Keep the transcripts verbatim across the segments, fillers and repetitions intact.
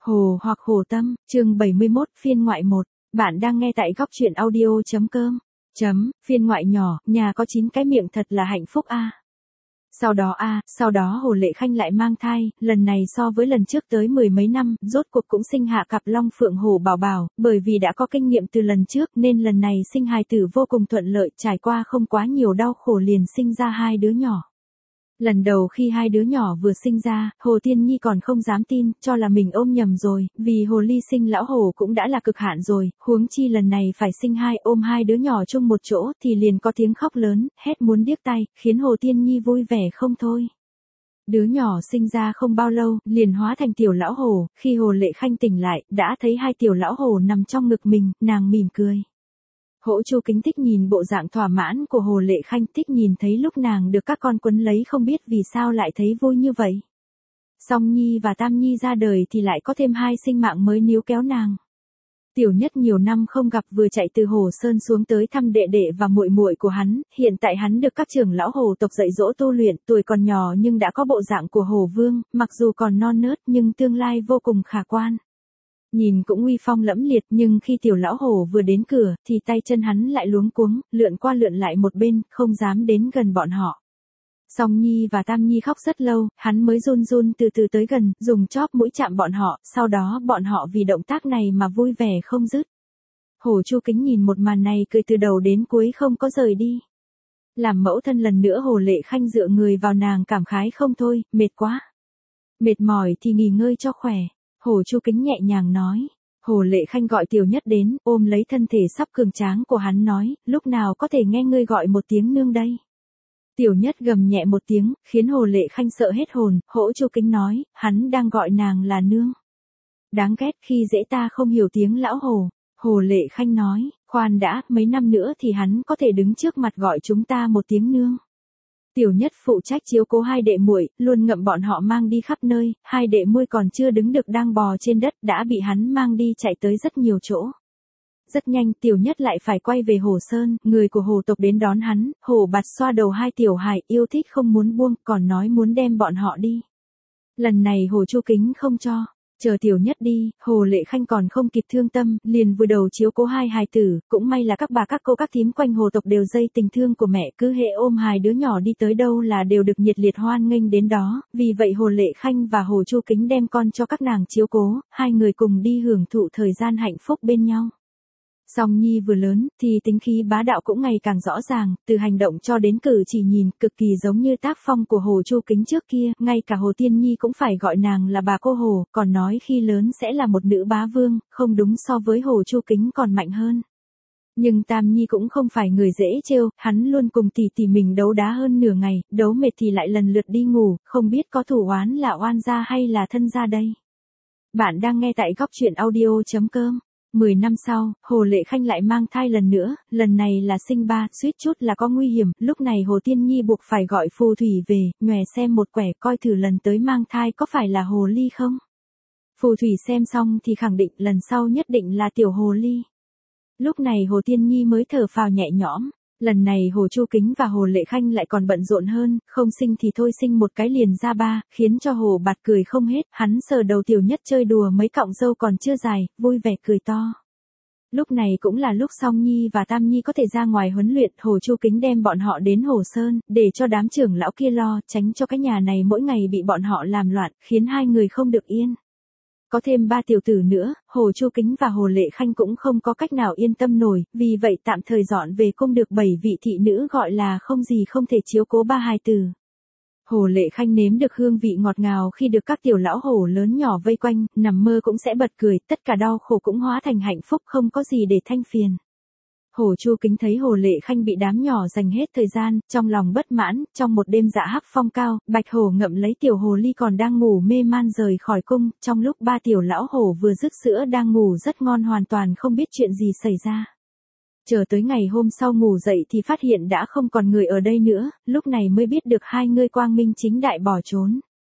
Hồ hoặc Hồ Tâm, chương bảy mươi mốt, phiên ngoại một. Bạn đang nghe tại góc truyện audio.com. Chấm, phiên ngoại nhỏ, nhà có chín cái miệng thật là hạnh phúc a. Sau đó a, sau đó Hồ Lệ Khanh lại mang thai, lần này so với lần trước tới mười mấy năm, rốt cuộc cũng sinh hạ cặp Long Phượng Hổ Bảo Bảo, bởi vì đã có kinh nghiệm từ lần trước nên lần này sinh hài tử vô cùng thuận lợi, trải qua không quá nhiều đau khổ liền sinh ra hai đứa nhỏ. Lần đầu khi hai đứa nhỏ vừa sinh ra, Hồ Tiên Nhi còn không dám tin, cho là mình ôm nhầm rồi, vì hồ ly sinh lão hổ cũng đã là cực hạn rồi, huống chi lần này phải sinh hai, ôm hai đứa nhỏ chung một chỗ thì liền có tiếng khóc lớn, hét muốn điếc tai, khiến Hồ Tiên Nhi vui vẻ không thôi. Đứa nhỏ sinh ra không bao lâu, liền hóa thành tiểu lão hổ, khi Hồ Lệ Khanh tỉnh lại, đã thấy hai tiểu lão hổ nằm trong ngực mình, nàng mỉm cười. Hỗ Chu Kính thích nhìn bộ dạng thỏa mãn của Hồ Lệ Khanh, thích nhìn thấy lúc nàng được các con quấn lấy, không biết vì sao lại thấy vui như vậy. Song Nhi và Tam Nhi ra đời thì lại có thêm hai sinh mạng mới níu kéo nàng. Tiểu Nhất nhiều năm không gặp vừa chạy từ Hồ Sơn xuống tới thăm đệ đệ và muội muội của hắn, hiện tại hắn được các trưởng lão hồ tộc dạy dỗ tu luyện, tuổi còn nhỏ nhưng đã có bộ dạng của Hồ Vương, mặc dù còn non nớt nhưng tương lai vô cùng khả quan. Nhìn cũng uy phong lẫm liệt, nhưng khi tiểu lão hổ vừa đến cửa, thì tay chân hắn lại luống cuống, lượn qua lượn lại một bên, không dám đến gần bọn họ. Song Nhi và Tam Nhi khóc rất lâu, hắn mới run run từ từ tới gần, dùng chóp mũi chạm bọn họ, sau đó bọn họ vì động tác này mà vui vẻ không dứt. Hồ Chu Kính nhìn một màn này cười từ đầu đến cuối không có rời đi. Làm mẫu thân lần nữa Hồ Lệ Khanh dựa người vào nàng cảm khái không thôi, mệt quá. Mệt mỏi thì nghỉ ngơi cho khỏe. Hồ Chu Kính nhẹ nhàng nói. Hồ Lệ Khanh gọi Tiểu Nhất đến, ôm lấy thân thể sắp cường tráng của hắn nói, lúc nào có thể nghe ngươi gọi một tiếng nương đây. Tiểu Nhất gầm nhẹ một tiếng, khiến Hồ Lệ Khanh sợ hết hồn, Hỗ Chu Kính nói, hắn đang gọi nàng là nương. Đáng ghét khi dễ ta không hiểu tiếng lão hồ. Hồ Lệ Khanh nói, khoan đã, mấy năm nữa thì hắn có thể đứng trước mặt gọi chúng ta một tiếng nương. Tiểu Nhất phụ trách chiếu cố hai đệ muội, luôn ngậm bọn họ mang đi khắp nơi, hai đệ muội còn chưa đứng được đang bò trên đất đã bị hắn mang đi chạy tới rất nhiều chỗ. Rất nhanh Tiểu Nhất lại phải quay về Hồ Sơn, người của Hồ tộc đến đón hắn, Hồ Bạt xoa đầu hai tiểu hài yêu thích không muốn buông, còn nói muốn đem bọn họ đi. Lần này Hồ Chu Kính không cho. Chờ Tiểu Nhất đi, Hồ Lệ Khanh còn không kịp thương tâm, liền vùi đầu chiếu cố hai hài tử, cũng may là các bà các cô các thím quanh hồ tộc đều dây tình thương của mẹ, cứ hệ ôm hai đứa nhỏ đi tới đâu là đều được nhiệt liệt hoan nghênh đến đó, vì vậy Hồ Lệ Khanh và Hồ Chu Kính đem con cho các nàng chiếu cố, hai người cùng đi hưởng thụ thời gian hạnh phúc bên nhau. Song Nhi vừa lớn, thì tính khí bá đạo cũng ngày càng rõ ràng, từ hành động cho đến cử chỉ nhìn, cực kỳ giống như tác phong của Hồ Chu Kính trước kia, ngay cả Hồ Tiên Nhi cũng phải gọi nàng là bà cô Hồ, còn nói khi lớn sẽ là một nữ bá vương, không đúng so với Hồ Chu Kính còn mạnh hơn. Nhưng Tam Nhi cũng không phải người dễ trêu, hắn luôn cùng tỷ tỷ mình đấu đá hơn nửa ngày, đấu mệt thì lại lần lượt đi ngủ, không biết có thủ oán là oan gia hay là thân gia đây. Bạn đang nghe tại góc truyện audio.com. Mười năm sau, Hồ Lệ Khanh lại mang thai lần nữa, lần này là sinh ba, suýt chút là có nguy hiểm, lúc này Hồ Tiên Nhi buộc phải gọi phù thủy về, nhòe xem một quẻ coi thử lần tới mang thai có phải là hồ ly không. Phù thủy xem xong thì khẳng định lần sau nhất định là tiểu hồ ly. Lúc này Hồ Tiên Nhi mới thở phào nhẹ nhõm. Lần này Hồ Chu Kính và Hồ Lệ Khanh lại còn bận rộn hơn, không sinh thì thôi sinh một cái liền ra ba, khiến cho Hồ Bạt cười không hết, hắn sờ đầu Tiểu Nhất chơi đùa mấy cọng râu còn chưa dài, vui vẻ cười to. Lúc này cũng là lúc Song Nhi và Tam Nhi có thể ra ngoài huấn luyện, Hồ Chu Kính đem bọn họ đến Hồ Sơn, để cho đám trưởng lão kia lo, tránh cho cái nhà này mỗi ngày bị bọn họ làm loạn, khiến hai người không được yên. Có thêm ba tiểu tử nữa, Hồ Chu Kính và Hồ Lệ Khanh cũng không có cách nào yên tâm nổi, vì vậy tạm thời dọn về cung được bảy vị thị nữ gọi là không gì không thể chiếu cố ba hài tử. Hồ Lệ Khanh nếm được hương vị ngọt ngào khi được các tiểu lão hổ lớn nhỏ vây quanh, nằm mơ cũng sẽ bật cười, tất cả đau khổ cũng hóa thành hạnh phúc, không có gì để than phiền. Hồ Chu Kính thấy Hồ Lệ Khanh bị đám nhỏ dành hết thời gian, trong lòng bất mãn, trong một đêm dạ hắc phong cao, Bạch Hổ ngậm lấy tiểu hồ ly còn đang ngủ mê man rời khỏi cung, trong lúc ba tiểu lão hổ vừa dứt sữa đang ngủ rất ngon hoàn toàn không biết chuyện gì xảy ra. Chờ tới ngày hôm sau ngủ dậy thì phát hiện đã không còn người ở đây nữa, lúc này mới biết được hai người quang minh chính đại bỏ trốn.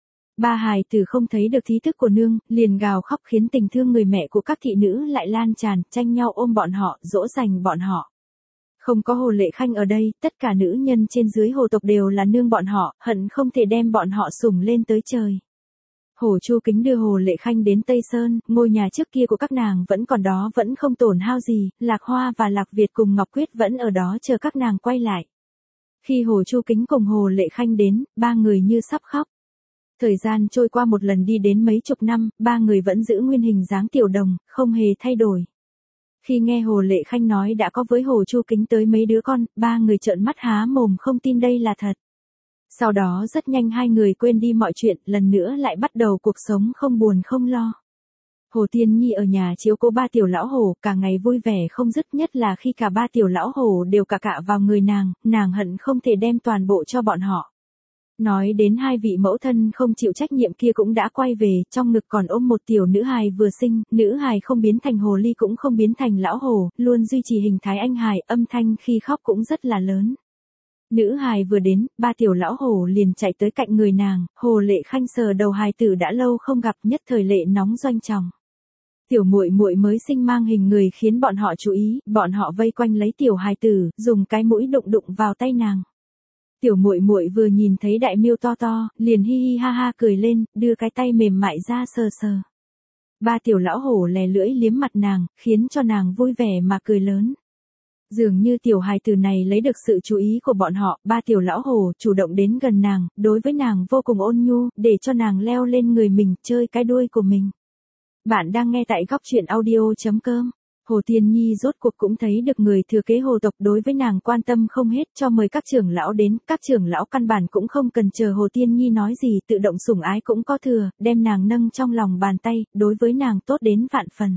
Ba hài tử không thấy được thí thức của nương, liền gào khóc khiến tình thương người mẹ của các thị nữ lại lan tràn, tranh nhau ôm bọn họ, dỗ dành bọn họ. Không có Hồ Lệ Khanh ở đây, tất cả nữ nhân trên dưới hồ tộc đều là nương bọn họ, hận không thể đem bọn họ sủng lên tới trời. Hồ Chu Kính đưa Hồ Lệ Khanh đến Tây Sơn, ngôi nhà trước kia của các nàng vẫn còn đó, vẫn không tổn hao gì, Lạc Hoa và Lạc Việt cùng Ngọc Quyết vẫn ở đó chờ các nàng quay lại. Khi Hồ Chu Kính cùng Hồ Lệ Khanh đến, ba người như sắp khóc. Thời gian trôi qua một lần đi đến mấy chục năm, ba người vẫn giữ nguyên hình dáng tiểu đồng, không hề thay đổi. Khi nghe Hồ Lệ Khanh nói đã có với Hồ Chu Kính tới mấy đứa con, ba người trợn mắt há mồm không tin đây là thật. Sau đó rất nhanh hai người quên đi mọi chuyện, lần nữa lại bắt đầu cuộc sống không buồn không lo. Hồ Tiên Nhi ở nhà chiếu cố ba tiểu lão hổ, cả ngày vui vẻ không dứt, nhất là khi cả ba tiểu lão hổ đều cạ cạ vào người nàng, nàng hận không thể đem toàn bộ cho bọn họ. Nói đến hai vị mẫu thân không chịu trách nhiệm kia cũng đã quay về, trong ngực còn ôm một tiểu nữ hài vừa sinh, nữ hài không biến thành hồ ly cũng không biến thành lão hổ, luôn duy trì hình thái anh hài, âm thanh khi khóc cũng rất là lớn. Nữ hài vừa đến, ba tiểu lão hổ liền chạy tới cạnh người nàng, Hồ Lệ Khanh sờ đầu hài tử đã lâu không gặp, nhất thời lệ nóng doanh tròng. Tiểu muội muội mới sinh mang hình người khiến bọn họ chú ý, bọn họ vây quanh lấy tiểu hài tử, dùng cái mũi đụng đụng vào tay nàng. Tiểu muội muội vừa nhìn thấy đại miêu to to, liền hi hi ha ha cười lên, đưa cái tay mềm mại ra sờ sờ. Ba tiểu lão hổ lè lưỡi liếm mặt nàng, khiến cho nàng vui vẻ mà cười lớn. Dường như tiểu hài tử này lấy được sự chú ý của bọn họ, ba tiểu lão hổ chủ động đến gần nàng, đối với nàng vô cùng ôn nhu, để cho nàng leo lên người mình, chơi cái đuôi của mình. Bạn đang nghe tại góc truyện audio chấm com. Hồ Tiên Nhi rốt cuộc cũng thấy được người thừa kế Hồ tộc đối với nàng quan tâm không hết, cho mời các trưởng lão đến, các trưởng lão căn bản cũng không cần chờ Hồ Tiên Nhi nói gì, tự động sủng ái cũng có thừa, đem nàng nâng trong lòng bàn tay, đối với nàng tốt đến vạn phần.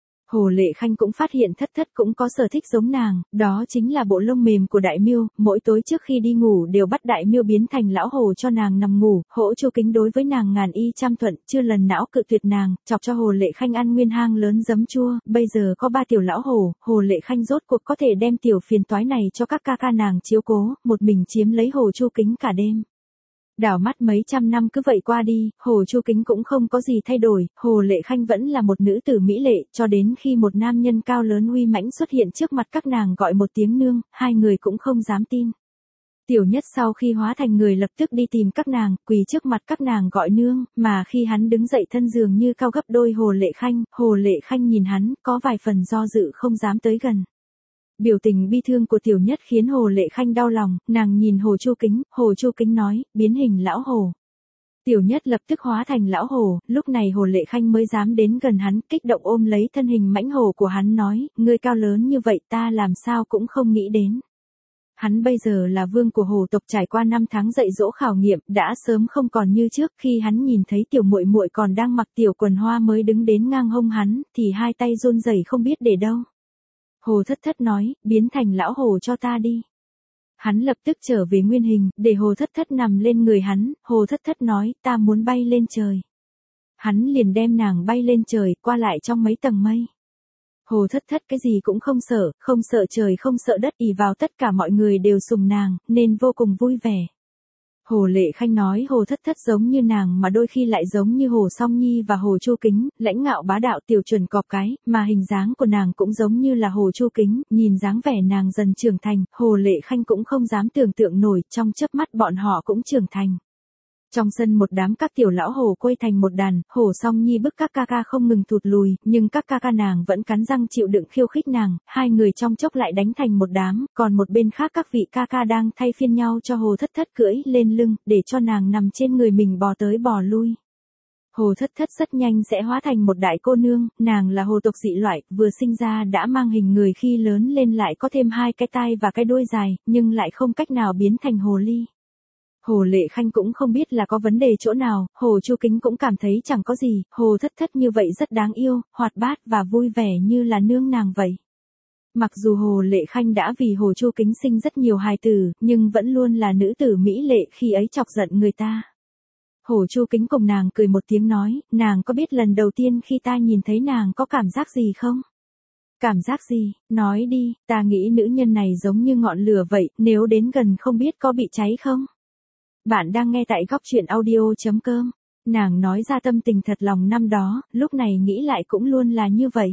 Hồ Lệ Khanh cũng phát hiện Thất Thất cũng có sở thích giống nàng, đó chính là bộ lông mềm của đại miêu, mỗi tối trước khi đi ngủ đều bắt đại miêu biến thành lão hổ cho nàng nằm ngủ, Hỗ Chu Kính đối với nàng ngàn y trăm thuận, chưa lần não cự tuyệt nàng, chọc cho Hồ Lệ Khanh ăn nguyên hang lớn giấm chua, bây giờ có ba tiểu lão hổ, Hồ Lệ Khanh rốt cuộc có thể đem tiểu phiền toái này cho các ca ca nàng chiếu cố, một mình chiếm lấy Hồ Chu Kính cả đêm. Đảo mắt mấy trăm năm cứ vậy qua đi, Hồ Chu Kính cũng không có gì thay đổi, Hồ Lệ Khanh vẫn là một nữ tử mỹ lệ, cho đến khi một nam nhân cao lớn uy mãnh xuất hiện trước mặt các nàng gọi một tiếng nương, hai người cũng không dám tin. Tiểu Nhất sau khi hóa thành người lập tức đi tìm các nàng, quỳ trước mặt các nàng gọi nương, mà khi hắn đứng dậy thân dường như cao gấp đôi Hồ Lệ Khanh, Hồ Lệ Khanh nhìn hắn, có vài phần do dự không dám tới gần. Biểu tình bi thương của Tiểu Nhất khiến Hồ Lệ Khanh đau lòng, nàng nhìn Hồ Chu Kính, Hồ Chu Kính nói, biến hình lão hổ. Tiểu Nhất lập tức hóa thành lão hổ, lúc này Hồ Lệ Khanh mới dám đến gần hắn, kích động ôm lấy thân hình mãnh hổ của hắn nói, ngươi cao lớn như vậy ta làm sao cũng không nghĩ đến. Hắn bây giờ là vương của hồ tộc, trải qua năm tháng dạy dỗ khảo nghiệm, đã sớm không còn như trước, khi hắn nhìn thấy tiểu muội muội còn đang mặc tiểu quần hoa mới đứng đến ngang hông hắn, thì hai tay run rẩy không biết để đâu. Hồ Thất Thất nói, biến thành lão hổ cho ta đi. Hắn lập tức trở về nguyên hình, để Hồ Thất Thất nằm lên người hắn, Hồ Thất Thất nói, ta muốn bay lên trời. Hắn liền đem nàng bay lên trời, qua lại trong mấy tầng mây. Hồ Thất Thất cái gì cũng không sợ, không sợ trời không sợ đất, ỷ vào tất cả mọi người đều sùng nàng, nên vô cùng vui vẻ. Hồ Lệ Khanh nói Hồ Thất Thất giống như nàng mà đôi khi lại giống như Hồ Song Nhi và Hồ Chu Kính, lãnh ngạo bá đạo tiểu chuẩn cọp cái, mà hình dáng của nàng cũng giống như là Hồ Chu Kính, nhìn dáng vẻ nàng dần trưởng thành, Hồ Lệ Khanh cũng không dám tưởng tượng nổi, trong chớp mắt bọn họ cũng trưởng thành. Trong sân một đám các tiểu lão hổ quây thành một đàn, Hồ Song Nhi bức các ca ca không ngừng thụt lùi, nhưng các ca ca nàng vẫn cắn răng chịu đựng khiêu khích nàng, hai người trong chốc lại đánh thành một đám, còn một bên khác các vị ca ca đang thay phiên nhau cho Hồ Thất Thất cưỡi lên lưng, để cho nàng nằm trên người mình bò tới bò lui. Hồ Thất Thất rất nhanh sẽ hóa thành một đại cô nương, nàng là hồ tộc dị loại, vừa sinh ra đã mang hình người, khi lớn lên lại có thêm hai cái tai và cái đuôi dài, nhưng lại không cách nào biến thành hồ ly. Hồ Lệ Khanh cũng không biết là có vấn đề chỗ nào, Hồ Chu Kính cũng cảm thấy chẳng có gì, Hồ Thất Thất như vậy rất đáng yêu, hoạt bát và vui vẻ như là nương nàng vậy. Mặc dù Hồ Lệ Khanh đã vì Hồ Chu Kính sinh rất nhiều hài tử, nhưng vẫn luôn là nữ tử mỹ lệ, khi ấy chọc giận người ta. Hồ Chu Kính cùng nàng cười một tiếng nói, nàng có biết lần đầu tiên khi ta nhìn thấy nàng có cảm giác gì không? Cảm giác gì, nói đi, ta nghĩ nữ nhân này giống như ngọn lửa vậy, nếu đến gần không biết có bị cháy không? Bạn đang nghe tại góc truyện audio chấm com. Nàng nói ra tâm tình thật lòng năm đó, lúc này nghĩ lại cũng luôn là như vậy.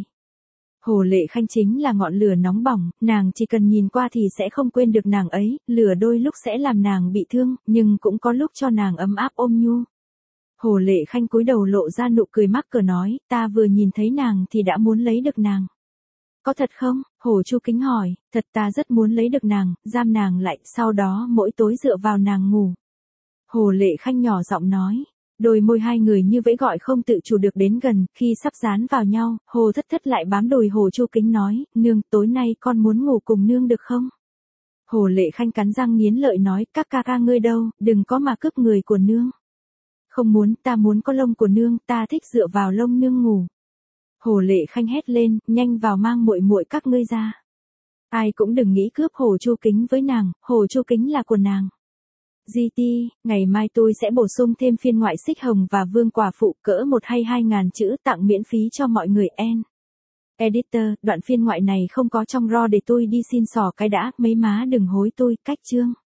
Hồ Lệ Khanh chính là ngọn lửa nóng bỏng, nàng chỉ cần nhìn qua thì sẽ không quên được nàng ấy, lửa đôi lúc sẽ làm nàng bị thương, nhưng cũng có lúc cho nàng ấm áp ôm nhu. Hồ Lệ Khanh cúi đầu lộ ra nụ cười mắc cỡ nói, ta vừa nhìn thấy nàng thì đã muốn lấy được nàng. Có thật không? Hồ Chu Kính hỏi, thật ta rất muốn lấy được nàng, giam nàng lại, sau đó mỗi tối dựa vào nàng ngủ. Hồ Lệ Khanh nhỏ giọng nói, đôi môi hai người như vẫy gọi không tự chủ được đến gần, khi sắp dán vào nhau, Hồ Thất Thất lại bám đùi Hồ Chu Kính nói, nương, tối nay con muốn ngủ cùng nương được không? Hồ Lệ Khanh cắn răng nghiến lợi nói, các ca ca ngươi đâu, đừng có mà cướp người của nương. Không muốn, ta muốn có lông của nương, ta thích dựa vào lông nương ngủ. Hồ Lệ Khanh hét lên, nhanh vào mang muội muội các ngươi ra. Ai cũng đừng nghĩ cướp Hồ Chu Kính với nàng, Hồ Chu Kính là của nàng. giê tê, ngày mai tôi sẽ bổ sung thêm phiên ngoại Xích Hồng và Vương Quả Phụ cỡ một hay hai ngàn chữ tặng miễn phí cho mọi người en. Editor, đoạn phiên ngoại này không có trong raw để tôi đi xin xỏ cái đã, mấy má đừng hối tôi, cách chương.